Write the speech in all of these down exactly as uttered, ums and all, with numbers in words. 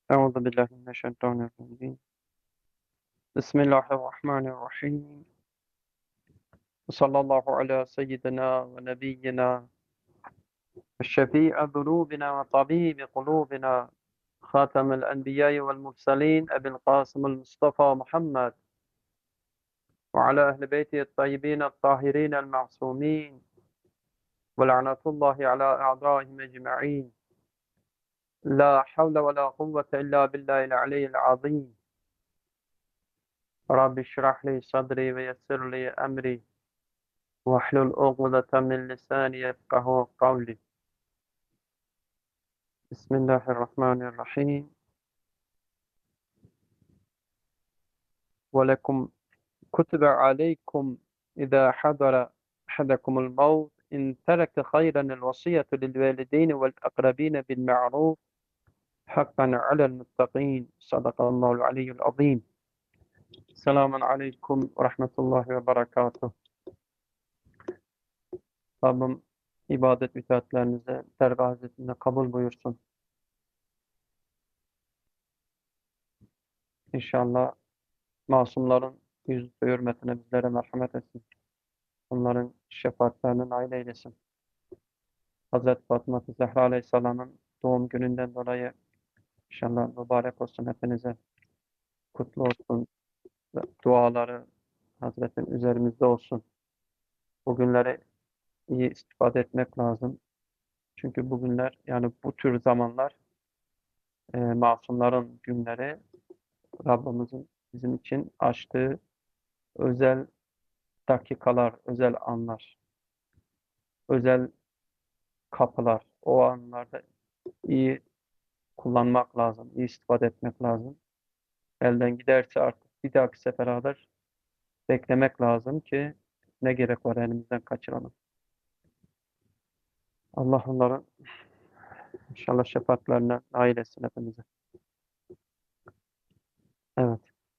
أعوذ بالله من الشيطان الرجيم بسم الله الرحمن الرحيم وصلى الله على سيدنا ونبينا الشفيع ذنوبنا وطبيب قلوبنا خاتم الأنبياء والمرسلين أبي القاسم المصطفى محمد وعلى أهل بيته الطيبين الطاهرين المعصومين ولعنة الله على أعدائهم أجمعين لا حول ولا قوة إلا بالله العلي العظيم رب اشرح لي صدري ويسر لي أمري واحلل عقدة من لساني يفقه قولي بسم الله الرحمن الرحيم ولكم كتب عليكم إذا حضر أحدكم الموت إن ترك خيرا الوصية للوالدين والأقربين بالمعروف حقا على المتقين صدق الله العلي العظيم Selamun Aleyküm ve Rahmetullahi ve Berekatuhu. Rabbim ibadet itaatlerinize dergah hazretinde kabul buyursun. İnşallah masumların yüz hürmetine bizlere merhamet etsin. Onların şefaatlerine nail eylesin. Hazreti Fatıma Zehra Aleyhisselam'ın doğum gününden dolayı inşallah mübarek olsun hepinize. Kutlu olsun. Ve duaları Hazretin üzerimizde olsun. Bugünleri iyi istifade etmek lazım. Çünkü bugünler yani bu tür zamanlar e, masumların günleri Rabbimizin bizim için açtığı özel dakikalar, özel anlar, özel kapılar. O anlarda iyi kullanmak lazım, iyi istifade etmek lazım. Elden giderse artık bir dahaki sefere kadar beklemek lazım ki ne gerek var elimizden kaçıralım. Allah onların inşallah şefaatlerine nail etsin hepimize. Evet.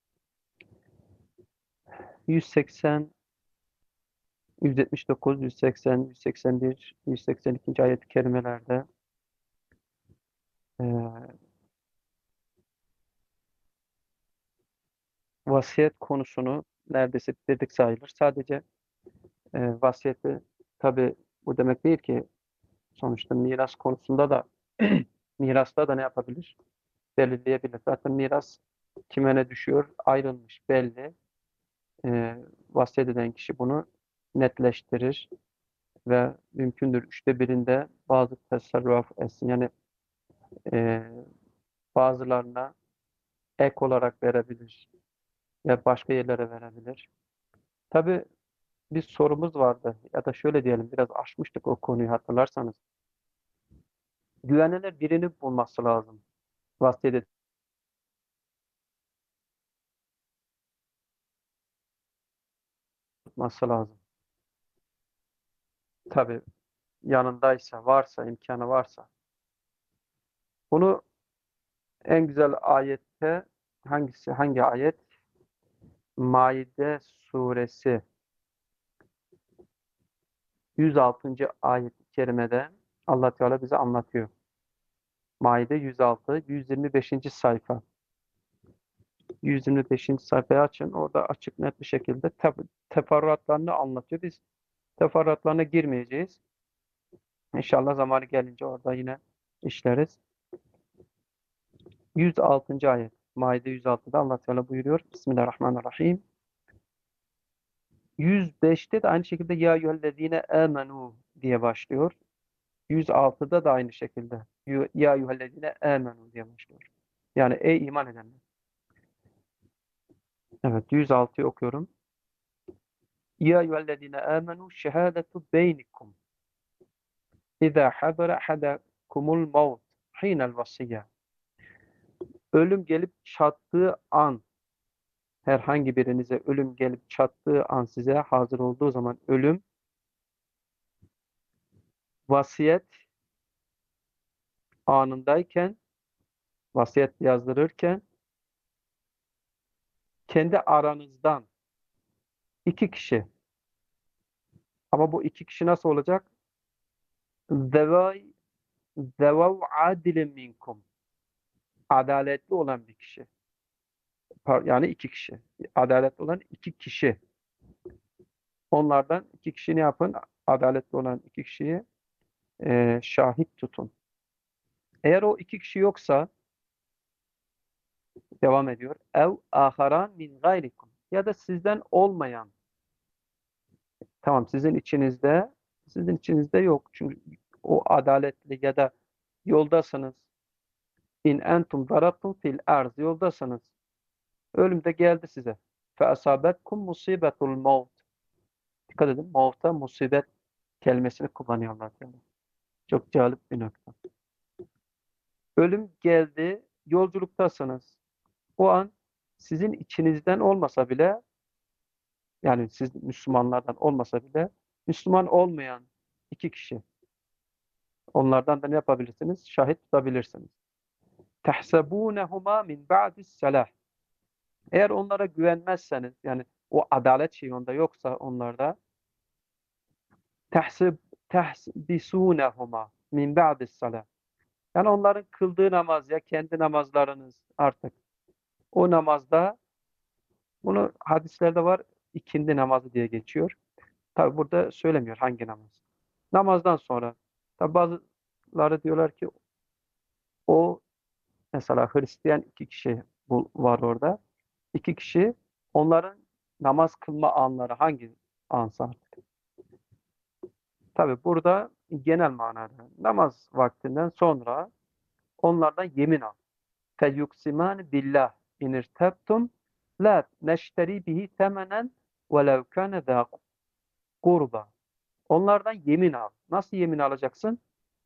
yüz seksen, yüz yetmiş dokuz, yüz seksen, yüz seksen bir, yüz seksen iki. ayet-i kerimelerde e, vasiyet konusunu neredeyse bitirdik sayılır. Sadece e, vasiyeti tabii bu demek değil ki sonuçta miras konusunda da mirasta da ne yapabilir? Belirleyebilir. Zaten miras kime ne düşüyor? Ayrılmış, belli. E, vasiyet eden kişi bunu netleştirir ve mümkündür üçte birinde bazı tasarruf etsin. Yani e, bazılarına ek olarak verebilir ve başka yerlere verebilir. Tabii bir sorumuz vardı ya da şöyle diyelim biraz aşmıştık o konuyu hatırlarsanız. Güvenilir birini bulması lazım. Vasiyet etmesi lazım. Tabii yanındaysa, varsa, imkanı varsa. Bunu en güzel ayette hangisi, hangi ayet? Maide suresi yüz altıncı. ayet-i kerimede Allah Teala bize anlatıyor. Maide yüz altı, yüz yirmi beşinci sayfa. yüz yirmi beşinci sayfayı açın. Orada açık net bir şekilde tef teferruatlarını anlatıyor. Biz teferruatlarına girmeyeceğiz. İnşallah zamanı gelince orada yine işleriz. yüz altıncı. ayet. Maide yüz altıda Allah Teala buyuruyor. Bismillahirrahmanirrahim. yüz beşte de aynı şekilde ya eyyühellezine amenu diye başlıyor. yüz altıda da aynı şekilde ya eyyühellezine amenu diye başlıyor. Yani ey iman edenler. Evet yüz altıyı okuyorum. Ya eyyühellezine amenu şehadetu beynikum İza hadara ahadakumul maut hinel vasiyye. Ölüm gelip çattığı an, herhangi birinize ölüm gelip çattığı an size hazır olduğu zaman ölüm, vasiyet anındayken, vasiyet yazdırırken kendi aranızdan iki kişi, ama bu iki kişi nasıl olacak? Zevay zevav adilin minkum. adaletli olan bir kişi. Yani iki kişi. Adaletli olan iki kişi. Onlardan iki kişi ne yapın? Adaletli olan iki kişiyi e, şahit tutun. Eğer o iki kişi yoksa devam ediyor. Ev aharan min gayrikum. Ya da sizden olmayan. Tamam, sizin içinizde sizin içinizde yok. Çünkü o adaletli ya da yoldasınız. İn entum darabtum fil arz. Yoldasınız. Ölüm de geldi size. Fe asabetkum musibetul maut. Dikkat edin. Mauta musibet kelimesini kullanıyorlar. Yani. Çok cazip bir nokta. Ölüm geldi. Yolculuktasınız. O an sizin içinizden olmasa bile, yani siz Müslümanlardan olmasa bile, Müslüman olmayan iki kişi, onlardan da ne yapabilirsiniz? Şahit tutabilirsiniz. تَحْسَبُونَهُمَا مِنْ بَعْدِ السَّلَاحِ. Eğer onlara güvenmezseniz, yani o adalet şeyi onda yoksa onlarda, تَحْسِبْ تَحْسِبِسُونَهُمَا مِنْ بَعْدِ السَّلَاحِ. Yani onların kıldığı namaz ya kendi namazlarınız artık. O namazda, bunu hadislerde var, ikindi namazı diye geçiyor. Tabi burada söylemiyor hangi namaz. Namazdan sonra. Tabi bazıları diyorlar ki o, mesela Hristiyan iki kişi bu var orada. İki kişi, onların namaz kılma anları hangi ansa artık. Tabi burada genel manada namaz vaktinden sonra onlardan yemin al. فَيُقْسِمَانِ billah اِنْ اِرْتَبْتُمْ لَا نَشْتَرِي بِهِ ثَمَنًا وَلَوْ كَانَ ذَا قُرْبًا. Onlardan yemin al. Nasıl yemin alacaksın?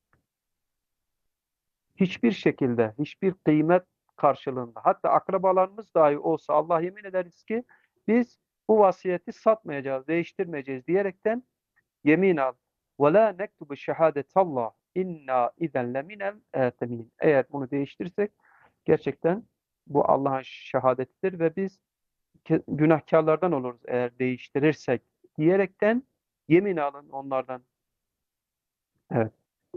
Hiçbir şekilde, hiçbir kıymet karşılığında, hatta akrabalarımız dahi olsa Allah yemin ederiz ki biz bu vasiyeti satmayacağız, değiştirmeyeceğiz diyerekten yemin al. وَلَا نَكْتُبُ شَهَادَةَ اللّٰهِ اِنَّا اِذَنْ لَمِنَ الْاَتَمِينَ. Eğer bunu değiştirirsek gerçekten bu Allah'ın şehadetidir ve biz günahkarlardan oluruz eğer değiştirirsek diyerekten yemin alın onlardan. Evet.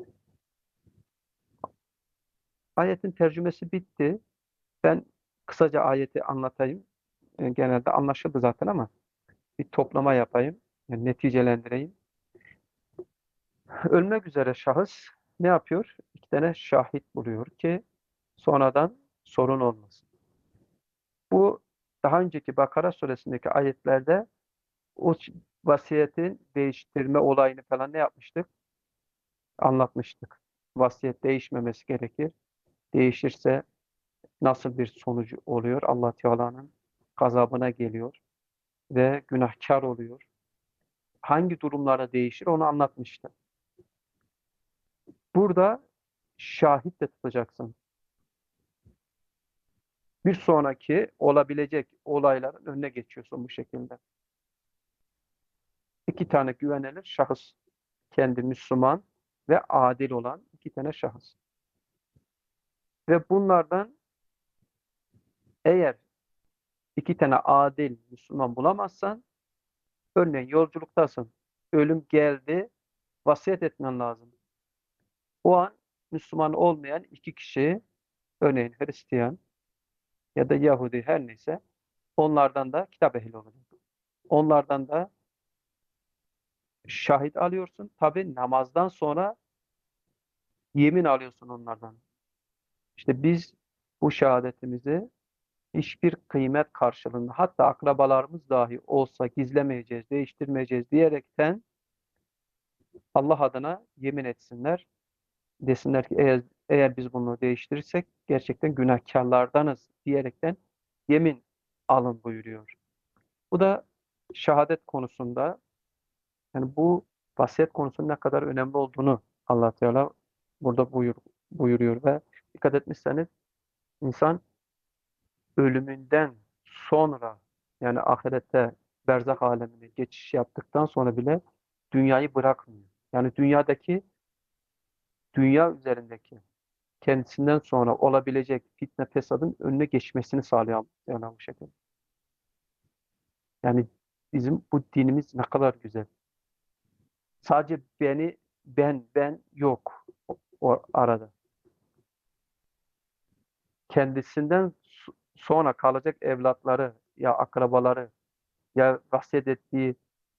Ayetin tercümesi bitti. Ben kısaca ayeti anlatayım. E, genelde anlaşıldı zaten ama bir toplama yapayım. Yani neticelendireyim. Ölmek üzere şahıs ne yapıyor? İki tane şahit buluyor ki sonradan sorun olmasın. Bu daha önceki Bakara suresindeki ayetlerde o vasiyetin değiştirme olayını falan ne yapmıştık? Anlatmıştık. Vasiyet değişmemesi gerekir. Değişirse nasıl bir sonucu oluyor? Allah Teala'nın gazabına geliyor ve günahkar oluyor. Hangi durumlarda değişir onu anlatmıştı. Burada şahit de tutacaksın. Bir sonraki olabilecek olayların önüne geçiyorsun bu şekilde. İki tane güvenilir şahıs, kendi Müslüman ve adil olan iki tane şahıs. Ve bunlardan eğer iki tane adil Müslüman bulamazsan, örneğin yolculuktasın, ölüm geldi, vasiyet etmen lazım. O an Müslüman olmayan iki kişi, örneğin Hristiyan ya da Yahudi her neyse, onlardan da kitap ehli olacak. Onlardan da şahit alıyorsun. Tabi namazdan sonra yemin alıyorsun onlardan. İşte biz bu şehadetimizi hiçbir kıymet karşılığında, hatta akrabalarımız dahi olsa gizlemeyeceğiz, değiştirmeyeceğiz diyerekten Allah adına yemin etsinler. Desinler ki eğer, eğer biz bunu değiştirirsek gerçekten günahkarlardanız diyerekten yemin alın buyuruyor. Bu da şehadet konusunda, yani bu vasiyet konusunun ne kadar önemli olduğunu Allah Teala burada buyur, buyuruyor ve dikkat etmişseniz insan ölümünden sonra, yani ahirette berzah alemine geçiş yaptıktan sonra bile dünyayı bırakmıyor. Yani dünyadaki, dünya üzerindeki kendisinden sonra olabilecek fitne fesadın önüne geçmesini sağlayan yani bu şekilde. Yani bizim bu dinimiz ne kadar güzel. Sadece beni, ben, ben yok o, o arada. kendisinden so- sonra kalacak evlatları ya akrabaları ya vasiyet ettiği,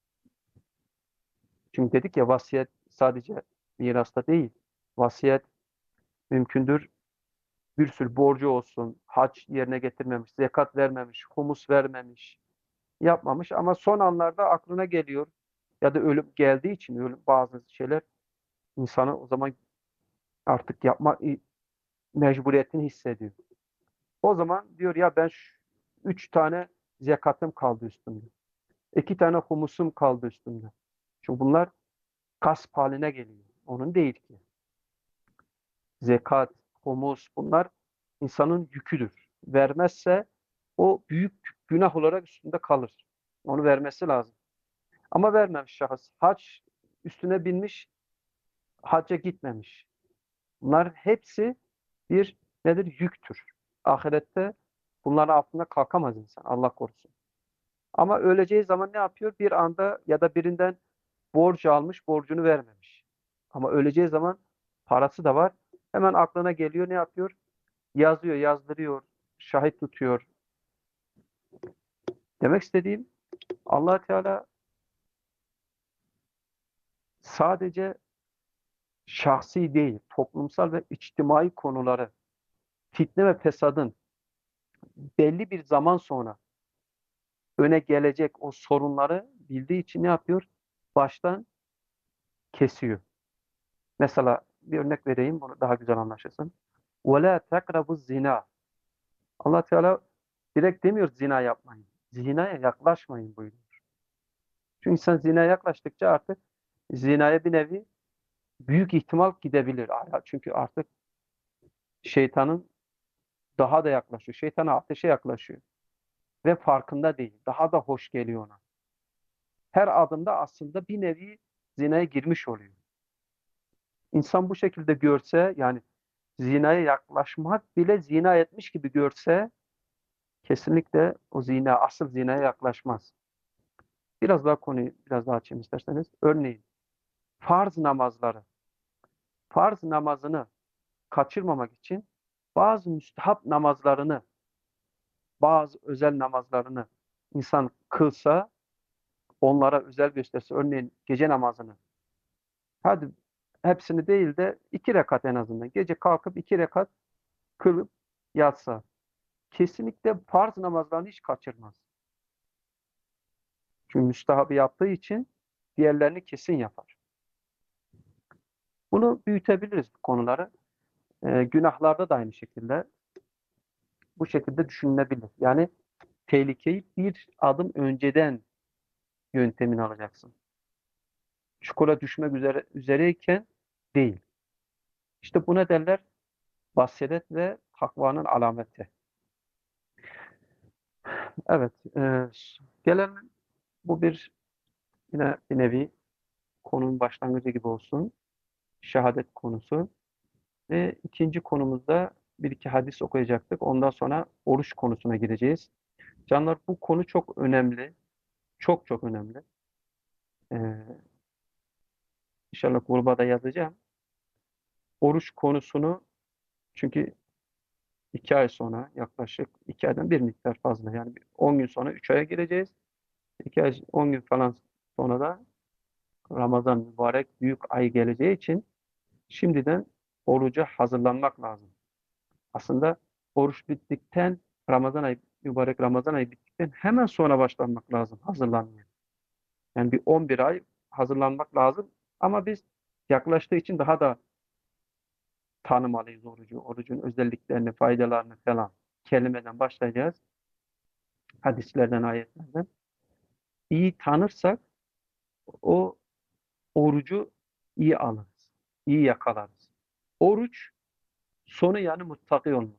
çünkü dedik ya vasiyet sadece mirasta değil. Vasiyet mümkündür bir sürü borcu olsun, hac yerine getirmemiş, zekat vermemiş, humus vermemiş, yapmamış ama son anlarda aklına geliyor ya da ölüm geldiği için ölüm bazı şeyler insanı o zaman artık yapma mecburiyetini hissediyor. O zaman diyor ya ben şu, üç tane zekatım kaldı üstümde. İki tane humusum kaldı üstümde. Çünkü bunlar gasp haline geliyor. Onun değil ki. Zekat, humus bunlar insanın yüküdür. Vermezse o büyük günah olarak üstünde kalır. Onu vermesi lazım. Ama vermemiş şahıs. Hac üstüne binmiş, hacca gitmemiş. Bunlar hepsi bir nedir? Yüktür. Ahirette bunların altında kalkamaz insan. Allah korusun. Ama öleceği zaman ne yapıyor? Bir anda ya da birinden borç almış, borcunu vermemiş. Ama öleceği zaman parası da var. Hemen aklına geliyor, ne yapıyor? Yazıyor, yazdırıyor, şahit tutuyor. Demek istediğim Allah Teala sadece şahsi değil, toplumsal ve içtimai konuları, fitne ve fesadın belli bir zaman sonra öne gelecek o sorunları bildiği için ne yapıyor? Baştan kesiyor. Mesela bir örnek vereyim, bunu daha güzel anlaşılsın. وَلَا تَقْرَبُ zina. Allah Teala direkt demiyor zina yapmayın. Zinaya yaklaşmayın buyuruyor. Çünkü sen zinaya yaklaştıkça artık zinaya bir nevi büyük ihtimal gidebilir. Çünkü artık şeytanın daha da yaklaşıyor. Şeytana ateşe yaklaşıyor. Ve farkında değil. Daha da hoş geliyor ona. Her adımda aslında bir nevi zinaya girmiş oluyor. İnsan bu şekilde görse, yani zinaya yaklaşmak bile zina etmiş gibi görse kesinlikle o zina, asıl zinaya yaklaşmaz. Biraz daha konuyu biraz daha açayım isterseniz. Örneğin farz namazları. Farz namazını kaçırmamak için bazı müstehap namazlarını, bazı özel namazlarını insan kılsa, onlara özel gösterse, örneğin gece namazını, hadi hepsini değil de iki rekat en azından, gece kalkıp iki rekat kılıp yatsa, kesinlikle farz namazlarını hiç kaçırmaz. Çünkü müstehabı yaptığı için diğerlerini kesin yapar. Bunu büyütebiliriz bu konuları. Ee, günahlarda da aynı şekilde bu şekilde düşünülebilir. Yani tehlikeyi bir adım önceden yöntemini alacaksın. Çukura düşmek üzere, üzereyken değil. İşte bu ne derler? Basiret ve takvanın alameti. Evet, e, gelen bu bir yine bir nevi konunun başlangıcı gibi olsun. Şehadet konusu. Ve ikinci konumuzda bir iki hadis okuyacaktık. Ondan sonra oruç konusuna gireceğiz. Canlar, bu konu çok önemli. Çok çok önemli. Ee, İnşallah gruba da yazacağım. Oruç konusunu, çünkü iki ay sonra, yaklaşık iki aydan bir miktar fazla, yani on gün sonra üç aya gireceğiz. iki ay on gün falan sonra da Ramazan mübarek büyük ay geleceği için şimdiden oruca hazırlanmak lazım. Aslında oruç bittikten, Ramazan ayı, mübarek Ramazan ayı bittikten hemen sonra başlanmak lazım hazırlanmaya. Yani bir on bir ay hazırlanmak lazım. Ama biz yaklaştığı için daha da tanımalıyız orucu. Orucun özelliklerini, faydalarını falan kelimeden başlayacağız. Hadislerden, ayetlerden. İyi tanırsak o orucu iyi alırız. İyi yakalarız. Oruç sonu, yani muttaki olmak.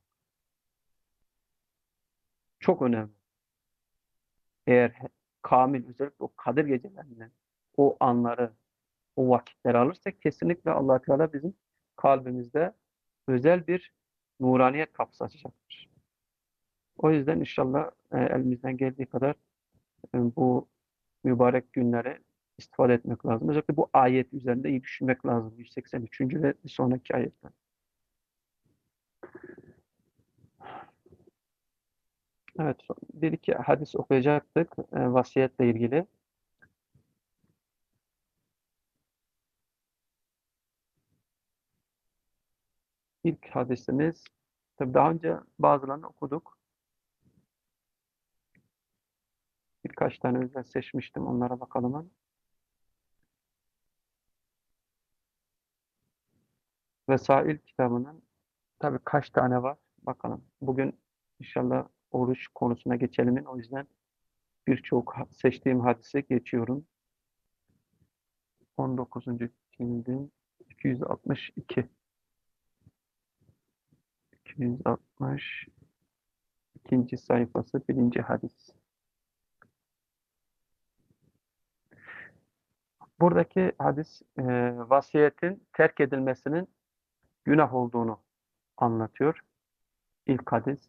Çok önemli. Eğer he- kamil, özellikle o Kadir gecelerinden o anları, o vakitleri alırsak kesinlikle Allah Teala bizim kalbimizde özel bir nuraniyet kapısı açacaktır. O yüzden inşallah e, elimizden geldiği kadar e, bu mübarek günlere istifade etmek lazım. Özellikle bu ayet üzerinde iyi düşünmek lazım. yüz seksen üçüncü ve bir sonraki ayetler. Evet, so- bir iki hadis okuyacaktık e, vasiyetle ilgili. İlk hadisimiz, tabii daha önce bazılarını okuduk. Birkaç tane özel seçmiştim, onlara bakalım. Vesail kitabının tabii kaç tane var bakalım. Bugün inşallah oruç konusuna geçelim. O yüzden birçok ha- seçtiğim hadise geçiyorum. on dokuzuncu cildin iki yüz altmış iki. iki yüz altmış ikinci sayfası birinci hadis. Buradaki hadis e, vasiyetin terk edilmesinin günah olduğunu anlatıyor. İlk hadis.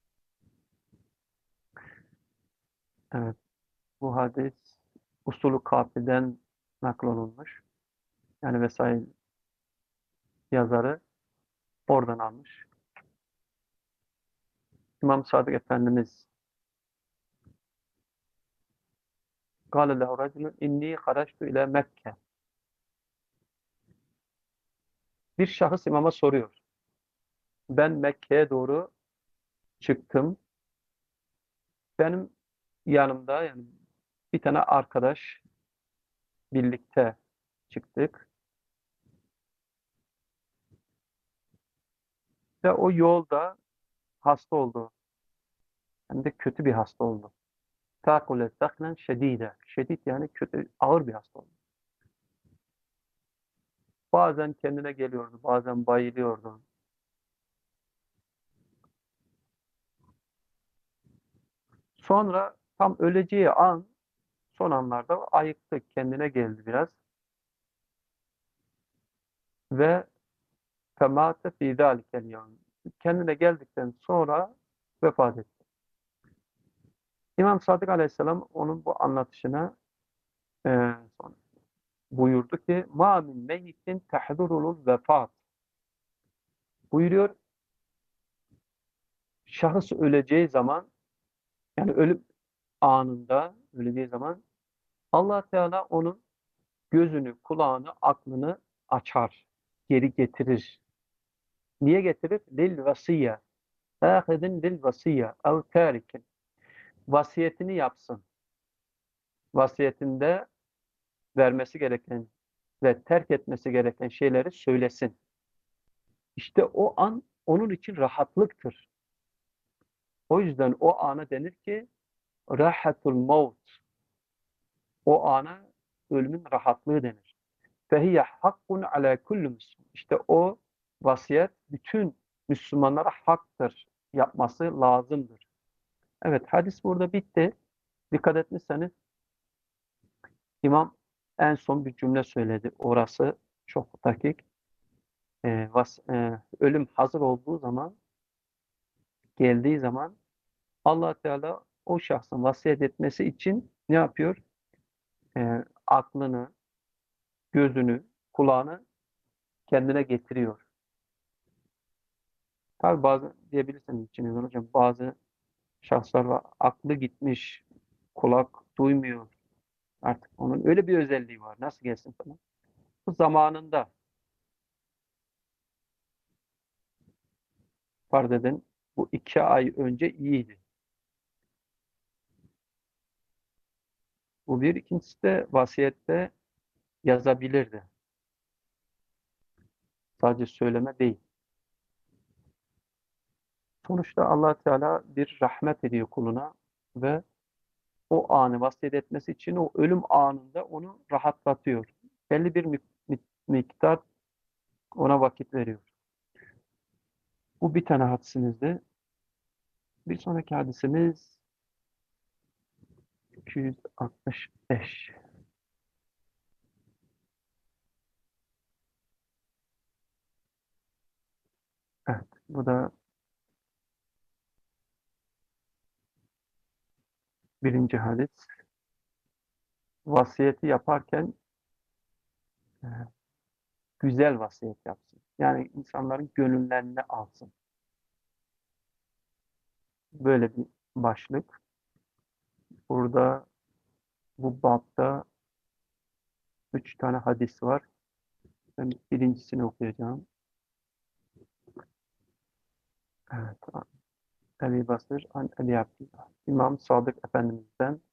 Evet, bu hadis usulü kafiden naklolunmuş. Yani vesaire yazarı oradan almış. İmam Sadık Efendimiz قال له رجل inni خرجت ile Mekke. Bir şahıs imama soruyor. Ben Mekke'ye doğru çıktım. Benim yanımda yani bir tane arkadaş birlikte çıktık ve o yolda hasta oldu. Hem de kötü bir hasta oldu. Takule saknen şedide. Şedid yani kötü, ağır bir hasta oldu. Bazen kendine geliyordu, bazen bayılıyordu. Sonra tam öleceği an, son anlarda ayıktı, kendine geldi biraz ve femate fî zâlikel yevm. Kendine geldikten sonra vefat etti. İmam Sadık Aleyhisselam onun bu anlatışına e, sonra buyurdu ki مَا مِنْ مَيِّتٍ تَحْذُرُهُ الْوَفَاتِ. Buyuruyor, şahıs öleceği zaman yani ölüm anında öleceği zaman Allah Teala onun gözünü, kulağını, aklını açar, geri getirir. Niye getirir? Lil vasiyye.Âhidin lil vasiyye ev târikin. Vasiyetini yapsın. Vasiyetinde vermesi gereken ve terk etmesi gereken şeyleri söylesin. İşte o an onun için rahatlıktır. O yüzden o ana denir ki rahatul maut. O ana ölümün rahatlığı denir. Fehiye hakkun ala kulli müslim. İşte o vasiyet bütün Müslümanlara haktır. Yapması lazımdır. Evet, hadis burada bitti. Dikkat etmişseniz İmam en son bir cümle söyledi. Orası çok dakik. E, vas, e, ölüm hazır olduğu zaman, geldiği zaman Allah Teala o şahsın vasiyet etmesi için ne yapıyor? E, aklını, gözünü, kulağını kendine getiriyor. Tabi bazı diyebilirsiniz içinizden hocam bazı şahslar var aklı gitmiş, kulak duymuyor. Artık onun öyle bir özelliği var. Nasıl gelsin falan. Bu zamanında farz edin bu iki ay önce iyiydi. Bu bir. İkincisi de vasiyette yazabilirdi. Sadece söyleme değil. Sonuçta Allah Teala bir rahmet ediyor kuluna ve o anı vasiyet etmesi için o ölüm anında onu rahatlatıyor. Belli bir miktar ona vakit veriyor. Bu bir tane hadisimizdi. Bir sonraki hadisimiz iki yüz altmış beş. Evet, bu da birinci hadis. Vasiyeti yaparken e, güzel vasiyet yapsın. Yani insanların gönüllerini alsın. Böyle bir başlık. Burada bu bapta üç tane hadis var. Ben birincisini okuyacağım. Evet. Ebi Basır an Ebi Abdillah. İmam Sadık Efendimiz'den.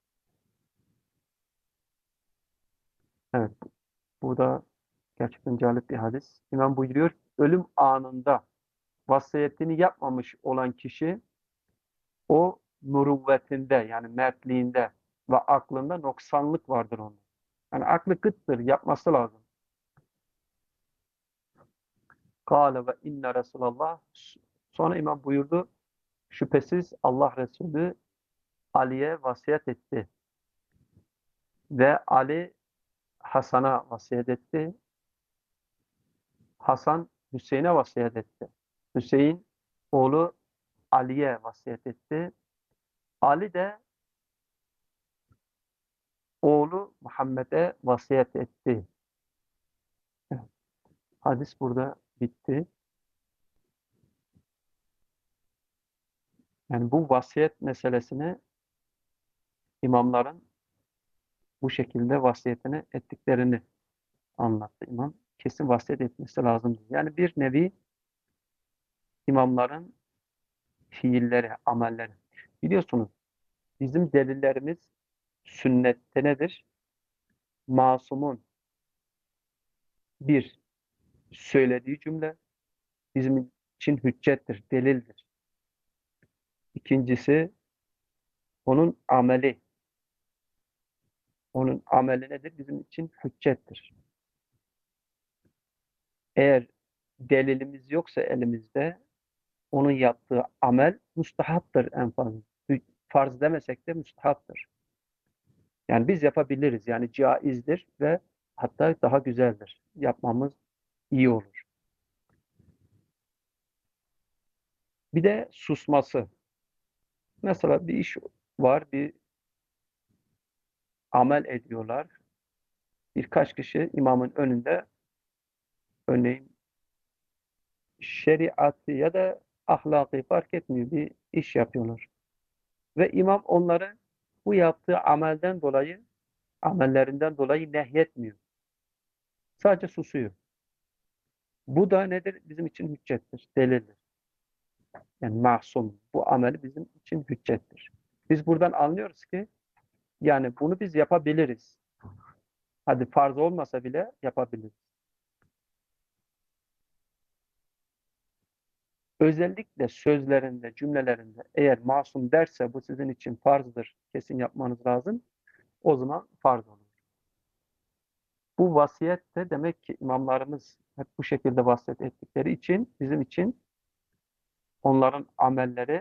Evet. Bu da gerçekten cazip bir hadis. İmam buyuruyor, ölüm anında vasiyetini yapmamış olan kişi o muruvvetinde yani mertliğinde ve aklında noksanlık vardır onun. Yani aklı kıttır, yapması lazım. Kâle ve inne Resulallah. Sonra imam buyurdu, şüphesiz Allah Resulü Ali'ye vasiyet etti. Ve Ali Hasan'a vasiyet etti. Hasan Hüseyin'e vasiyet etti. Hüseyin oğlu Ali'ye vasiyet etti. Ali de oğlu Muhammed'e vasiyet etti. Evet, hadis burada bitti. Yani bu vasiyet meselesini imamların bu şekilde vasiyetini ettiklerini anlattı imam. Kesin vasiyet etmesi lazım. Yani bir nevi imamların fiilleri, amelleri. Biliyorsunuz bizim delillerimiz sünnette nedir? Masumun bir söylediği cümle bizim için hüccettir, delildir. İkincisi onun ameli. Onun ameli nedir? Bizim için hüccettir. Eğer delilimiz yoksa elimizde onun yaptığı amel müstahaptır en fazla. Farz demesek de müstahaptır. Yani biz yapabiliriz. Yani caizdir ve hatta daha güzeldir. Yapmamız iyi olur. Bir de susması. Mesela bir iş var, bir amel ediyorlar. Birkaç kişi imamın önünde örneğin şeriatı ya da ahlakı fark etmiyor bir iş yapıyorlar. Ve imam onları bu yaptığı amelden dolayı, amellerinden dolayı nehyetmiyor. Sadece susuyor. Bu da nedir? Bizim için hüccettir, delildir. Yani masum. Bu ameli bizim için hüccettir. Biz buradan anlıyoruz ki yani bunu biz yapabiliriz. Hadi farz olmasa bile yapabiliriz. Özellikle sözlerinde, cümlelerinde eğer masum derse bu sizin için farzdır, kesin yapmanız lazım. O zaman farz olur. Bu vasiyet de demek ki imamlarımız hep bu şekilde vasiyet ettikleri için bizim için onların amelleri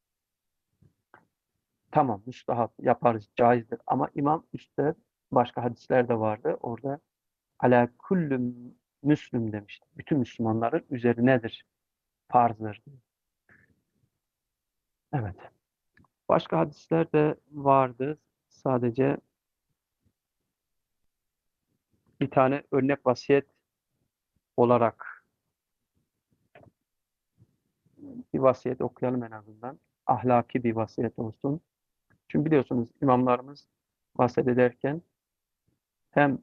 tamam müstahap yaparız, caizdir. Ama imam üstte başka hadisler de vardı. Orada ala kullu müslüm demişti. Bütün Müslümanların üzerinedir, farzdır. Evet. Başka hadisler de vardı. Sadece bir tane örnek vasiyet olarak bir vasiyet okuyalım en azından. Ahlaki bir vasiyet olsun. Çünkü biliyorsunuz imamlarımız vasiyet ederken hem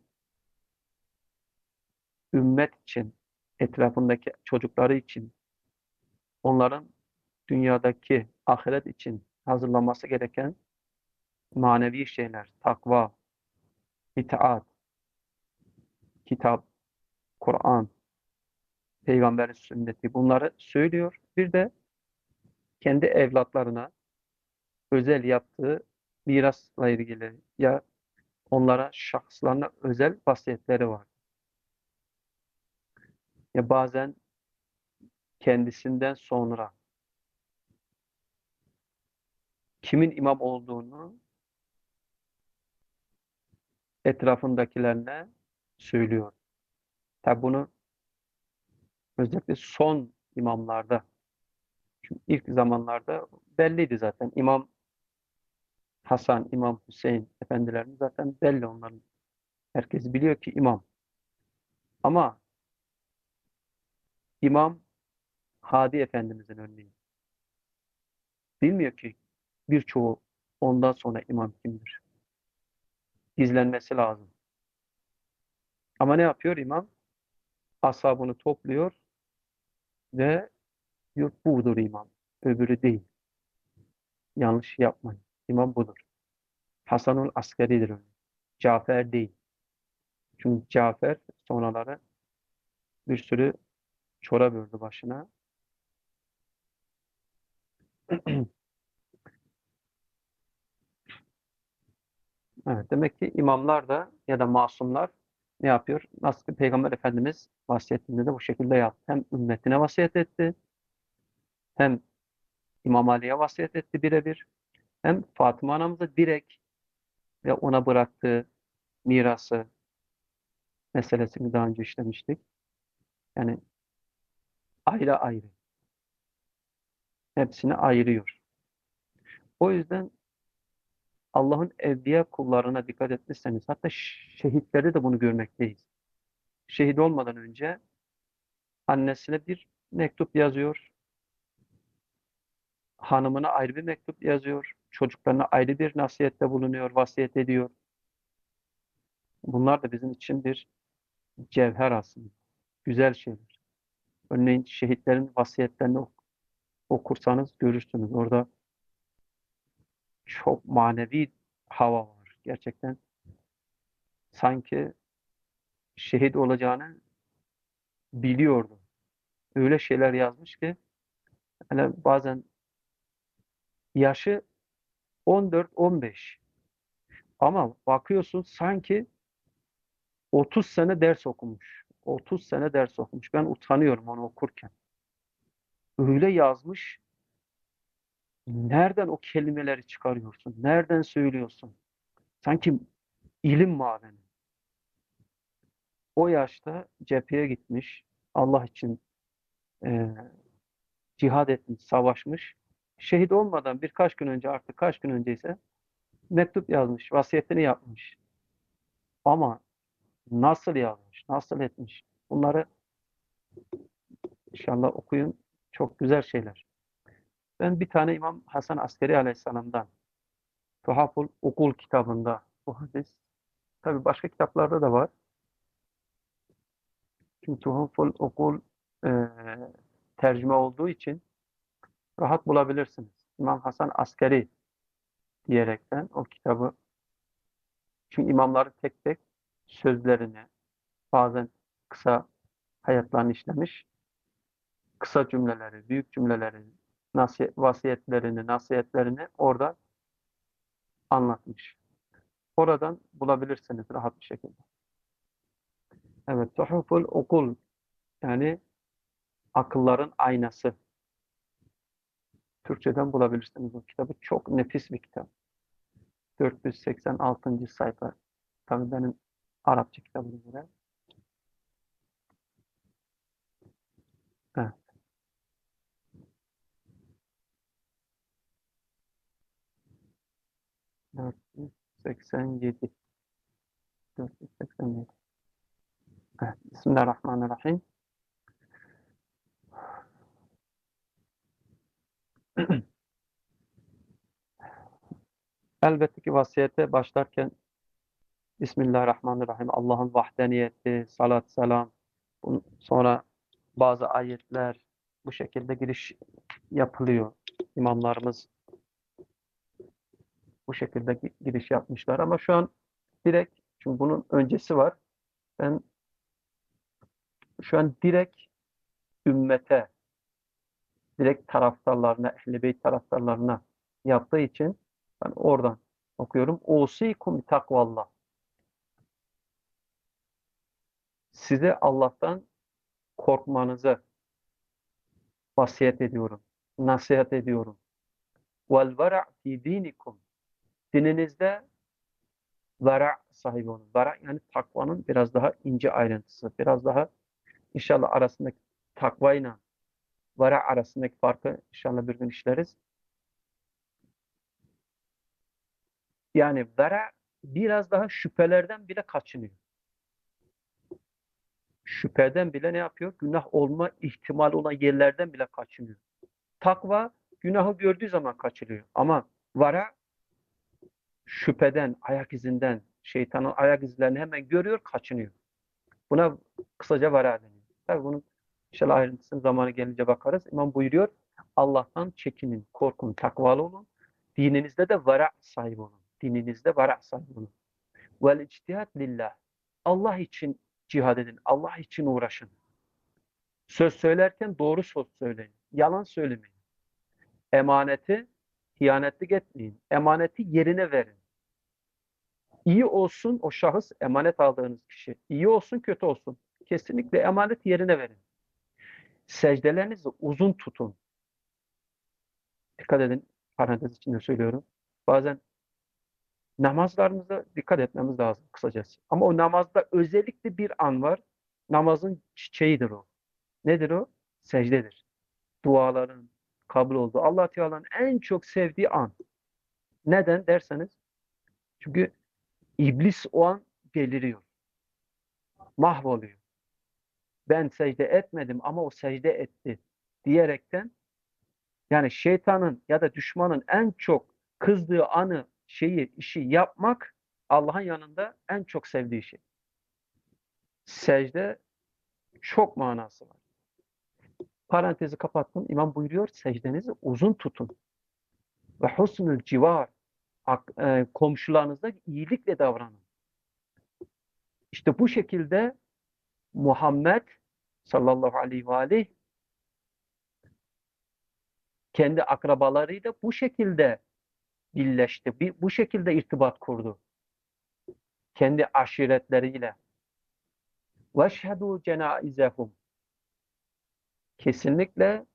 ümmet için, etrafındaki çocukları için, onların dünyadaki ahiret için hazırlanması gereken manevi şeyler, takva, itaat, kitap, Kur'an, peygamberin sünneti bunları söylüyor. Bir de kendi evlatlarına özel yaptığı mirasla ilgili ya onlara şahıslarına özel vasiyetleri var. Ya bazen kendisinden sonra kimin imam olduğunu etrafındakilerine söylüyor. Tabi bunu özellikle son imamlarda, çünkü ilk zamanlarda belliydi zaten. İmam Hasan, İmam Hüseyin efendilerimiz zaten belli onların. Herkes biliyor ki imam. Ama İmam Hadi Efendimizin örneği. Bilmiyor ki. birçoğu ondan sonra imam kimdir? Gizlenmesi lazım. Ama ne yapıyor imam? Ashabını topluyor ve diyor budur imam. Öbürü değil. Yanlış yapmayın. İmam budur. Hasanul Askeri'dir öyle. Cafer değil. Çünkü Cafer sonraları bir sürü çorap ördü başına. Evet, demek ki imamlar da ya da masumlar ne yapıyor? Nasıl ki Peygamber Efendimiz vasiyetinde de bu şekilde yaptı. Hem ümmetine vasiyet etti, hem İmam Ali'ye vasiyet etti birebir, hem Fatıma anamıza direkt ve ona bıraktığı mirası meselesini daha önce işlemiştik. Yani ayrı ayrı. Hepsini ayırıyor. O yüzden Allah'ın evliya kullarına dikkat etmişseniz, hatta şehitleri de bunu görmekteyiz. Şehit olmadan önce annesine bir mektup yazıyor, hanımına ayrı bir mektup yazıyor, çocuklarına ayrı bir nasihette bulunuyor, vasiyet ediyor. Bunlar da bizim için bir cevher aslında, güzel şeyler. Örneğin şehitlerin vasiyetlerini ok- okursanız görürsünüz. Orada çok manevi hava var. Gerçekten sanki şehit olacağını biliyordu. Öyle şeyler yazmış ki hani bazen yaşı on dört on beş ama bakıyorsun sanki otuz sene ders okumuş. otuz sene ders okumuş. Ben utanıyorum onu okurken. Öyle yazmış. Nereden o kelimeleri çıkarıyorsun? Nereden söylüyorsun? Sanki ilim madeni. O yaşta cepheye gitmiş. Allah için e, cihad etmiş, savaşmış. Şehit olmadan birkaç gün önce, artık kaç gün önceyse mektup yazmış, vasiyetini yapmış. Ama nasıl yazmış, nasıl etmiş? Bunları inşallah okuyun. Çok güzel şeyler. Ben bir tane İmam Hasan Askeri Aleyhisselam'dan Tuhaful Ukul kitabında bu hadis, tabi başka kitaplarda da var. Çünkü Tuhaful Ukul e, tercüme olduğu için rahat bulabilirsiniz. İmam Hasan Askeri diyerekten o kitabı, çünkü imamları tek tek sözlerini, bazen kısa hayatlarını işlemiş, kısa cümleleri, büyük cümleleri, nasihat, vasiyetlerini, nasihatlerini orada anlatmış. Oradan bulabilirsiniz rahat bir şekilde. Evet, Tuhuful Ukul yani akılların aynası. Türkçeden bulabilirsiniz bu kitabı. Çok nefis bir kitap. dört yüz seksen altıncı sayfa. Tabii benim Arapça kitabıma göre. Evet, dört yüz seksen yedi. dört yüz seksen yedi. Evet, Bismillahirrahmanirrahim. Elbette ki vasiyete başlarken Bismillahirrahmanirrahim. Allah'ın vahdaniyeti, salat, selam. Sonra bazı ayetler, bu şekilde giriş yapılıyor. İmamlarımız bu şekilde giriş yapmışlar. Ama şu an direkt, çünkü bunun öncesi var. Ben şu an direkt ümmete, direkt taraftarlarına, Ehl-i Beyt taraftarlarına yaptığı için ben oradan okuyorum. Usikum takvallah. Size Allah'tan korkmanızı vasiyet ediyorum. Nasihat ediyorum. Vel vera' fi dinikum. Dininizde vera sahibi olun. Vera yani takvanın biraz daha ince ayrıntısı. Biraz daha inşallah arasındaki takvayla vera arasındaki farkı inşallah bir gün işleriz. Yani vera biraz daha şüphelerden bile kaçınıyor. Şüpheden bile ne yapıyor? Günah olma ihtimali olan yerlerden bile kaçınıyor. Takva günahı gördüğü zaman kaçırıyor. Ama Vara, şüpheden, ayak izinden, şeytanın ayak izlerini hemen görüyor, kaçınıyor. Buna kısaca vara deniyor. Tabii bunun inşallah ayrıntısını zamanı gelince bakarız. İmam buyuruyor, Allah'tan çekinin, korkun, takvalı olun. Dininizde de vara sahibi olun. Dininizde vara sahibi olun. Vel içtihat lillah. Allah için cihad edin. Allah için uğraşın. Söz söylerken doğru söz söyleyin. Yalan söylemeyin. Emaneti hiyanetlik etmeyin. Emaneti yerine verin. İyi olsun o şahıs, emanet aldığınız kişi. İyi olsun, kötü olsun. Kesinlikle emanet yerine verin. Secdelerinizi uzun tutun. Dikkat edin, parantez içinde söylüyorum. Bazen namazlarımıza dikkat etmemiz lazım kısacası. Ama o namazda özellikle bir an var. Namazın çiçeğidir o. Nedir o? Secdedir. Duaların kabul olduğu. Allah Teala'nın en çok sevdiği an. Neden derseniz, çünkü iblis o an deliriyor. Mahvoluyor. Ben secde etmedim ama o secde etti diyerekten, yani şeytanın ya da düşmanın en çok kızdığı anı, şeyi, işi yapmak Allah'ın yanında en çok sevdiği şey. Secde çok manası var. Parantezi kapattım. İmam buyuruyor, secdenizi uzun tutun. Ve husnül civar. e, Komşularınızda iyilikle davranın. İşte bu şekilde Muhammed sallallahu aleyhi ve aleyh kendi akrabalarıyla bu şekilde birleşti. Bu şekilde irtibat kurdu. Kendi aşiretleriyle. وَشْهَدُوا جَنَائِزَهُمْ. Kesinlikle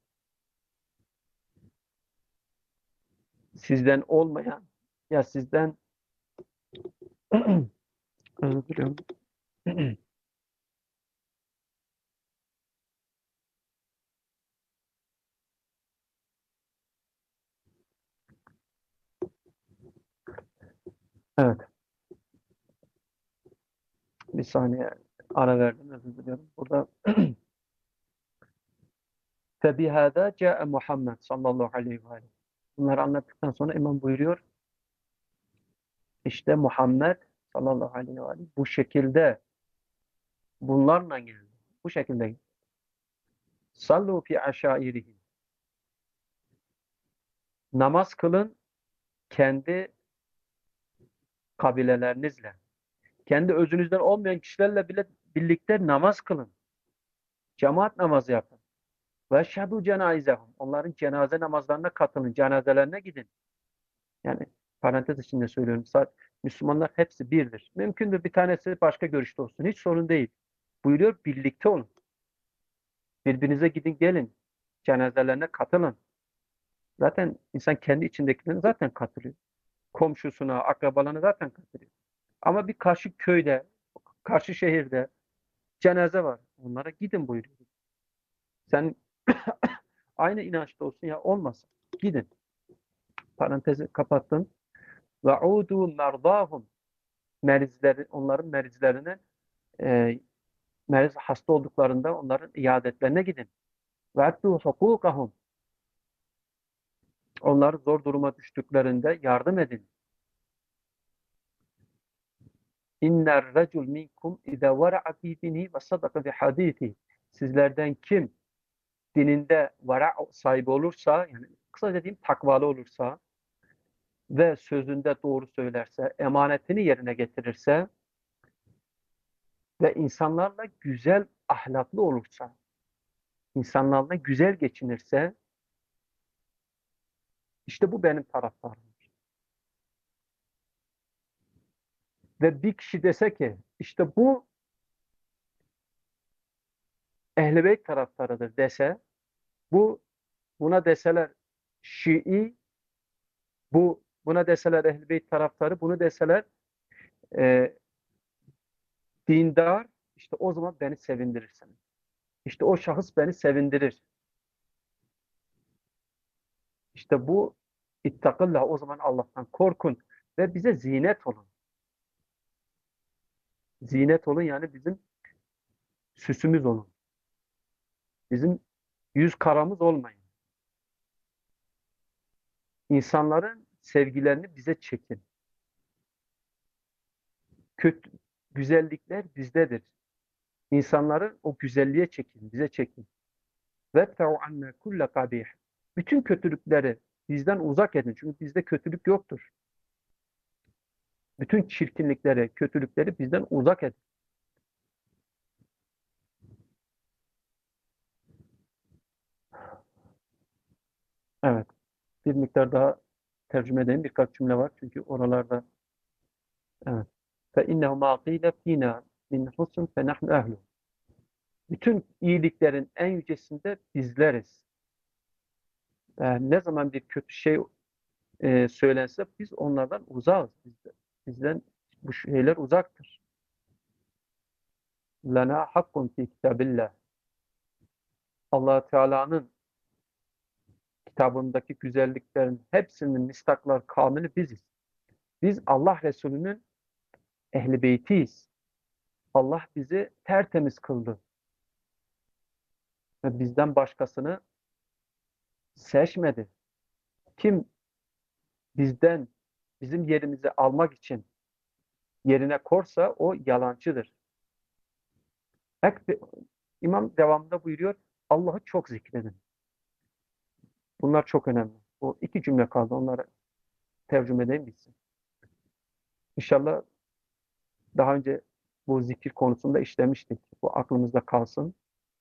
sizden olmayan, ya sizden özür diliyorum. Evet, bir saniye ara verdim, özür diliyorum. Burada فَبِهَذَا جَاءَ Muhammed sallallahu aleyhi ve sellem. Bunları anlattıktan sonra imam buyuruyor, işte Muhammed sallallahu aleyhi ve sellem bu şekilde bunlarla geldi. Bu şekilde geldi. Sallu fi aşairihi. Namaz kılın kendi kabilelerinizle. Kendi özünüzden olmayan kişilerle bile birlikte namaz kılın. Cemaat namazı yapın. Ve şehadu cenazehum. Onların cenaze namazlarına katılın. Cenazelerine gidin. Yani parantez içinde söylüyorum. Sadece Müslümanlar hepsi birdir. Mümkündür bir tanesi başka görüşte olsun. Hiç sorun değil. Buyuruyor, birlikte olun. Birbirinize gidin gelin. Cenazelerine katılın. Zaten insan kendi içindekilerine zaten katılıyor. Komşusuna, akrabalarına zaten katılıyor. Ama bir karşı köyde, karşı şehirde cenaze var. Onlara gidin buyuruyor. Sen aynı inançta olsun ya olmasın. Gidin. Parantezi kapattım. Ve udu merdahum. Merizleri, onların merizlerine e, meriz hasta olduklarında onların iadetlerine gidin. Ve ettu hukukahum. Onlar zor duruma düştüklerinde yardım edin. İnner recul minkum ida vara'a fi dinihi ve sadaka bi hadithi. Sizlerden kim dininde vara sahibi olursa, yani kısaca diyeyim takvalı olursa ve sözünde doğru söylerse, emanetini yerine getirirse ve insanlarla güzel ahlaklı olursa, insanlarla güzel geçinirse, işte bu benim taraftarım. Ve bir kişi dese ki işte bu Ehl-i Beyt taraftarıdır dese, bu buna deseler Şii, bu buna deseler Ehl-i Beyt taraftarı, bunu deseler e, dindar, işte o zaman beni sevindirirsin. İşte o şahıs beni sevindirir. İşte bu ittakıllah, o zaman Allah'tan korkun ve bize zinet olun. Zinet olun, yani bizim süsümüz olun. Bizim yüz karamız olmayın. İnsanların sevgilerini bize çekin. Kötü, güzellikler bizdedir. İnsanları o güzelliğe çekin, bize çekin. وَدْفَعُ عَنَّا كُلَّ قَبِيحٍ Bütün kötülükleri bizden uzak edin. Çünkü bizde kötülük yoktur. Bütün çirkinlikleri, kötülükleri bizden uzak edin. Evet. Bir miktar daha tercüme edeyim. Birkaç cümle var. Çünkü oralarda evet. فَاِنَّهُ مَا قِيلَ ف۪ينَا مِنْ حُسْنٍ فَنَحْنُ اَهْلُ Bütün iyiliklerin en yücesinde bizleriz. Yani ne zaman bir kötü şey e, söylense biz onlardan uzağız. Bizden, bizden bu şeyler uzaktır. Lena hakkun fi kitabillah. Allah Teala'nın kitabındaki güzelliklerin hepsinin mistaklar kamili biziz. Biz Allah Resulü'nün ehli beytiyiz. Allah bizi tertemiz kıldı. Ve bizden başkasını seçmedi. Kim bizden bizim yerimizi almak için yerine korsa o yalancıdır. İmam devamında buyuruyor, Allah'ı çok zikredin. Bunlar çok önemli. Bu iki cümle kaldı. Onları tercüme edeyim bitsin. İnşallah daha önce bu zikir konusunda işlemiştik. Bu aklımızda kalsın.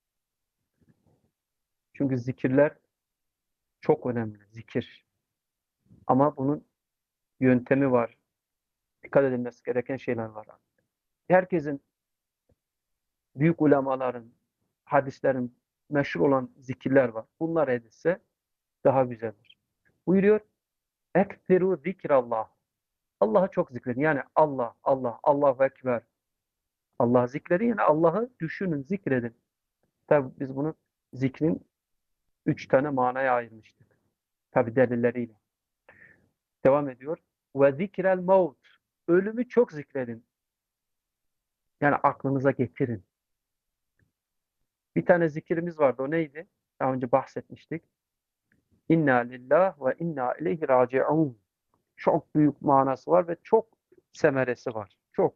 Çünkü zikirler çok önemli. Zikir. Ama bunun yöntemi var. Dikkat edilmesi gereken şeyler var. Herkesin, büyük ulemaların, hadislerin meşhur olan zikirler var. Bunlar edilse daha güzeldir. Buyuruyor, ekfiru zikrallah. Allah'ı çok zikredin. Yani Allah, Allah, Allahu Ekber. Allah zikredin yani Allah'ı düşünün, zikredin. Tabi biz bunu zikrin üç tane manaya ayırmıştık. Tabi delilleriyle. Devam ediyor. Ve zikrel maut. Ölümü çok zikredin. Yani aklınıza getirin. Bir tane zikrimiz vardı. O neydi? Daha önce bahsetmiştik. İnna lillah ve inna ileyhi raciun. Çok büyük manası var ve çok semeresi var. Çok.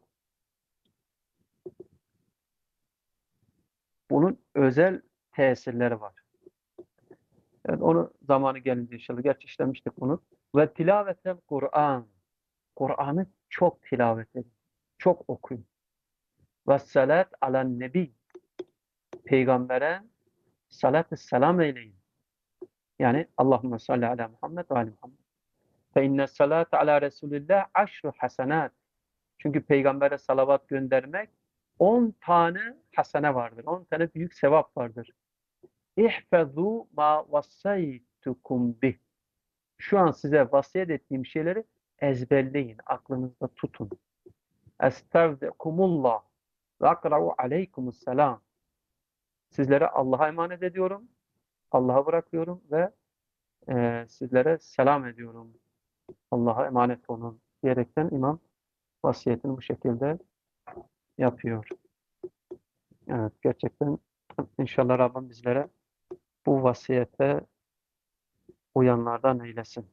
Bunun özel tesirleri var. Yani onu zamanı gelince inşallah. Gerçi işlemiştik bunu. Ve tilavetel Kur'an. Kur'an'ı çok tilavet edin. Çok okuyun. Ve salat alen nebi. Peygambere salat-ı selam eyleyin. Yani Allahümme salli ala Muhammed ve ali Muhammed. Fe inne salate ala Resulillah aşru hasenat. Çünkü peygambere salavat göndermek on tane hasene vardır. on tane büyük sevap vardır. İhfezu ma vassaytukum bih. Şu an size vasiyet ettiğim şeyleri ezberleyin, aklınızda tutun. Estağfirukumullah ve akra'u aleykumusselam. Sizlere Allah'a emanet ediyorum, Allah'a bırakıyorum ve e, sizlere selam ediyorum. Allah'a emanet olun diyerekten imam vasiyetini bu şekilde yapıyor. Evet, gerçekten inşallah Rabbim bizlere bu vasiyete uyanlardan eylesin.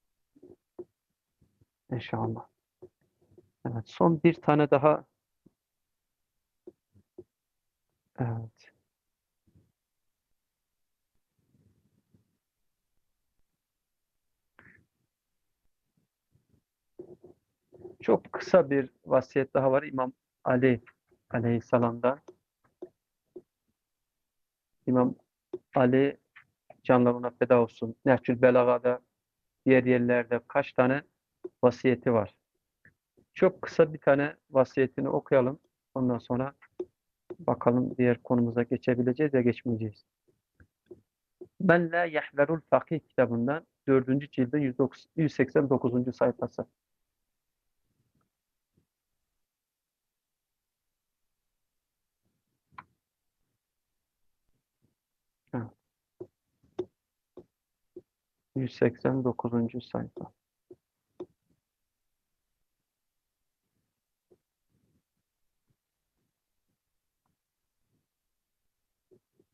İnşallah. Evet, son bir tane daha. Evet. Çok kısa bir vasiyet daha var İmam Ali Aleyhisselam'dan. İmam Ali canlarına feda olsun. Nehcül Belaga'da, diğer yerlerde kaç tane vasiyeti var. Çok kısa bir tane vasiyetini okuyalım. Ondan sonra bakalım diğer konumuza geçebileceğiz ya geçmeyeceğiz. Ben la yahverul fakih kitabından dördüncü cilde yüz seksen dokuzuncu sayfası. Evet, yüz seksen dokuzuncu sayfa.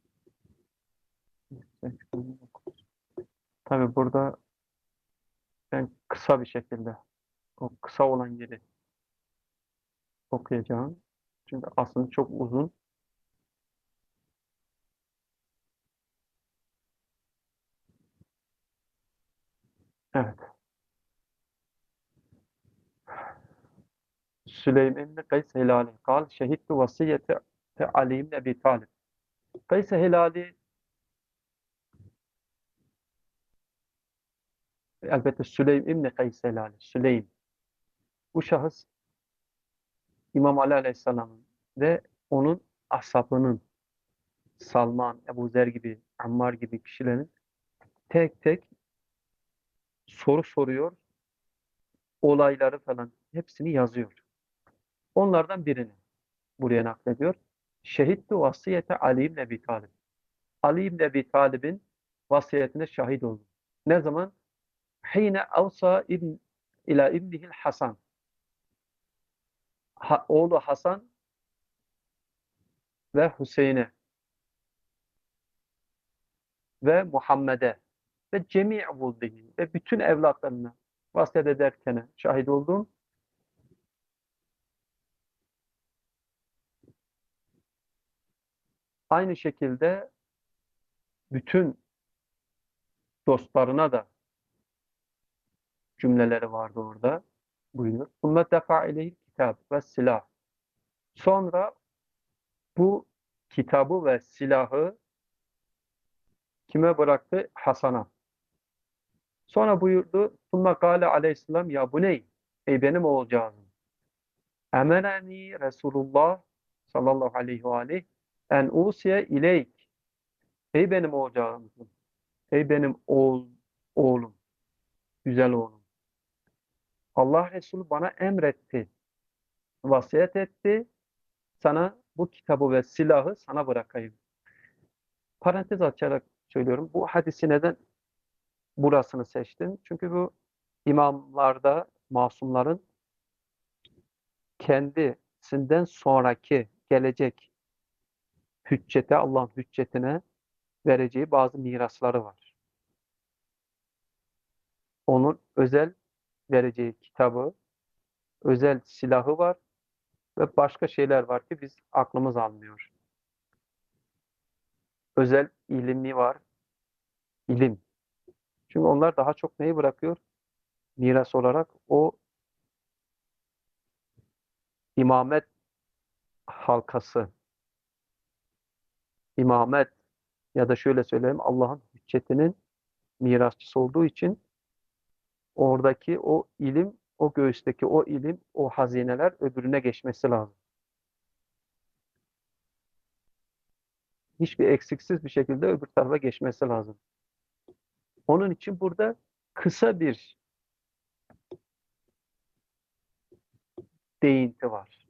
seksen dokuz. Tabii burada Ben kısa bir şekilde o kısa olan yeri okuyacağım. Çünkü aslında çok uzun. Evet. Süleym ibn Kays Hilali kal şehittu vasiyeti Ali ibn Ebi Talib. Kays Hilali elbette Süleym ibn Kays Hilali. Süleym. Bu şahıs İmam Ali Aleyhisselam'ın ve onun ashabının Salman, Ebu Zer gibi, Ammar gibi kişilerin tek tek soru soruyor, olayları falan hepsini yazıyor. Onlardan birini buraya naklediyor. Şehittu vasiyete Ali ibn Ebi Talib. Ali ibn Ebi Talib'in vasiyetine şahit oldu. Ne zaman? Hine avsa ibn ila ibnihil Hasan. Ha, oğlu Hasan ve Hüseyin'e ve Muhammed'e ve cemi' vuldihi ve bütün evlatlarına vasiyet ederken şahit oldum. Aynı şekilde bütün dostlarına da cümleleri vardı orada. Buyuruyor. Sümme defa ileyhi kitab ve silah. Sonra bu kitabı ve silahı kime bıraktı? Hasan'a. Sonra buyurdu. Sümme kâle aleyhisselam ya buney. Ey benim oğulcağızım. Emeneni Resulullah sallallahu aleyhi ve aleyh en usiye ileyk. Ey benim oğulcağızım. Ey benim oğul, oğlum. Güzel oğlum. Allah Resulü bana emretti. Vasiyet etti. Sana bu kitabı ve silahı sana bırakayım. Parantez açarak söylüyorum. Bu hadisi neden burasını seçtim? Çünkü bu imamlarda masumların kendisinden sonraki gelecek hüccete, Allah'ın hüccetine vereceği bazı mirasları var. Onun özel vereceği kitabı, özel silahı var ve başka şeyler var ki biz aklımız almıyor. Özel ilmi var, ilim. Çünkü onlar daha çok neyi bırakıyor? Miras olarak o imamet halkası, imamet ya da şöyle söyleyeyim Allah'ın hüccetinin mirasçısı olduğu için oradaki o ilim, o göğüsteki o ilim, o hazineler öbürüne geçmesi lazım. Hiçbir eksiksiz bir şekilde öbür tarafa geçmesi lazım. Onun için burada kısa bir değinti var.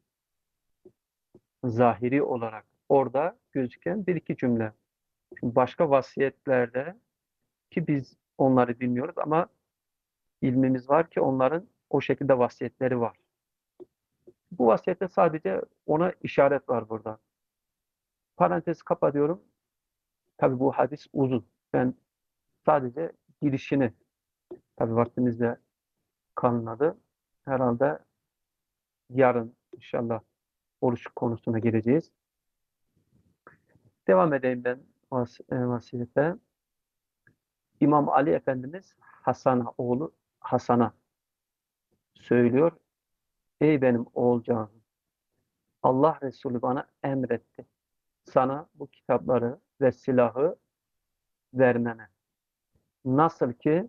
Zahiri olarak orada gözüken bir iki cümle. Şimdi başka vasiyetlerde ki biz onları bilmiyoruz ama ilmimiz var ki onların o şekilde vasiyetleri var. Bu vasiyette sadece ona işaret var burada. Parantezi kapatıyorum. Tabi bu hadis uzun. Ben sadece girişini tabi vaktimizde kanınadı. Herhalde yarın inşallah oruç konusuna gireceğiz. Devam edeyim ben vas e, vasiyete. İmam Ali Efendimiz Hasan'a, oğlu Hasan'a söylüyor. Ey benim oğulcağım, Allah Resulü bana emretti. Sana bu kitapları ve silahı vermene. Nasıl ki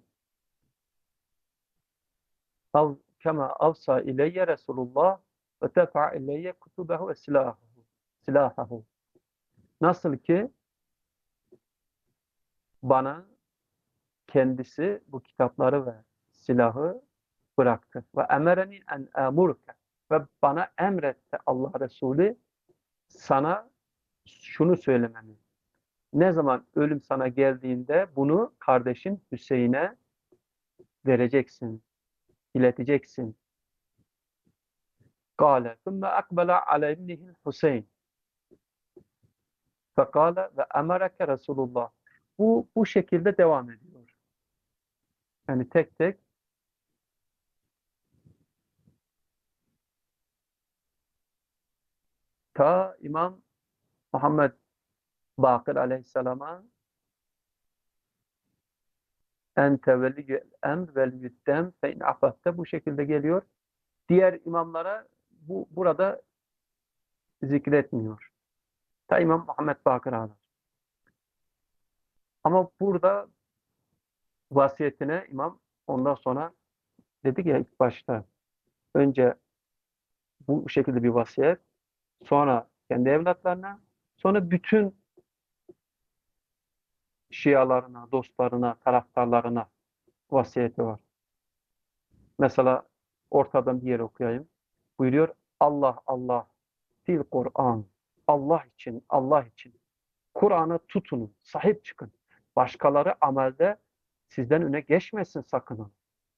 av, kema avsa ileyye Resulullah ve tefa ileyye kutubehu ve silahahu. silahahu. Nasıl ki bana kendisi bu kitapları ve silahı bıraktı. Ve emereni en amurke ve bana emretti Allah Resulü sana şunu söylememi. Ne zaman ölüm sana geldiğinde bunu kardeşin Hüseyin'e vereceksin, ileteceksin. Kâle thumme akbele ale ibnihil Hüseyin. Fekâle ve emereke Resulullah. Bu, bu şekilde devam ediyor. Yani tek tek Ta İmam Muhammed Bakır Aleyhisselam'a ente veliyyül emr vel yüddem fe in afatte bu şekilde geliyor. Diğer imamlara bu burada zikretmiyor. Ta İmam Muhammed Bakır Ağa'da. Ama burada vasiyetine imam ondan sonra dedi ki ya ilk başta önce bu şekilde bir vasiyet, sonra kendi evlatlarına, sonra bütün şialarına, dostlarına, taraftarlarına vasiyeti var. Mesela ortadan bir yer okuyayım. Buyuruyor Allah Allah fil Kur'an. Allah için, Allah için. Kur'an'ı tutunun, sahip çıkın. Başkaları amelde sizden öne geçmesin sakının.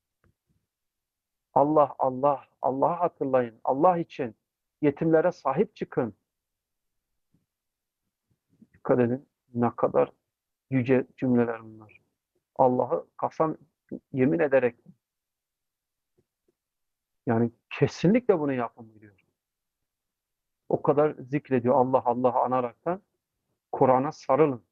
Allah Allah, Allah'ı hatırlayın. Allah için yetimlere sahip çıkın. Dikkat edin ne kadar yüce cümleler bunlar. Allah'ı kasam yemin ederek yani kesinlikle bunu yapın diyor. O kadar zikrediyor Allah Allah'ı anaraktan. Kur'an'a sarılın.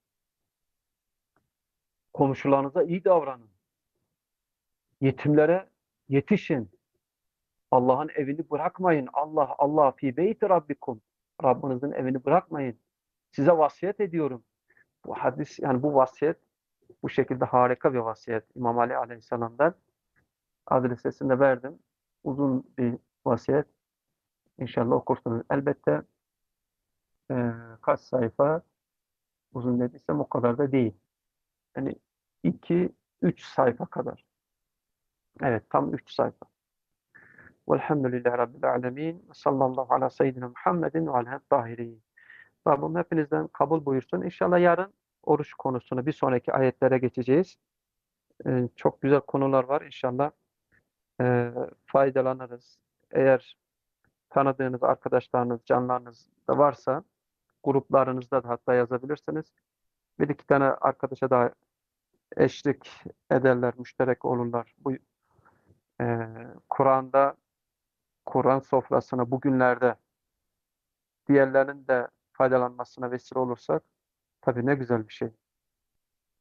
Komşularınıza iyi davranın. Yetimlere yetişin. Allah'ın evini bırakmayın. Allah Allah fi beyti rabbikum. Rabbinizin evini bırakmayın. Size vasiyet ediyorum. Bu hadis yani bu vasiyet bu şekilde harika bir vasiyet. İmam Ali Aleyhisselam'dan adresesini de verdim. Uzun bir vasiyet. İnşallah okursunuz. Elbette e, kaç sayfa uzun dediysem o kadar da değil. Yani iki üç sayfa kadar. Evet tam üç sayfa. Velhamdülillahi Rabbil alemin. Sallallahu ala seyyidina Muhammedin ve aleyhi tahirin. Rabbim hepinizden kabul buyursun. İnşallah yarın oruç konusunu bir sonraki ayetlere geçeceğiz. Ee, çok güzel konular var. İnşallah e, faydalanırız. Eğer tanıdığınız arkadaşlarınız, canlarınız da varsa gruplarınızda da hatta yazabilirsiniz. Bir iki tane arkadaşa da eşlik ederler, müşterek olurlar. Bu e, Kur'an'da, Kur'an sofrasına bugünlerde diğerlerinin de faydalanmasına vesile olursak tabii ne güzel bir şey.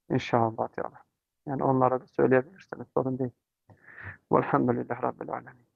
İnşallah Teala. Yani onlara da söyleyebilirsiniz. Sorun değil. Velhamdülillahi Rabbil Alemin.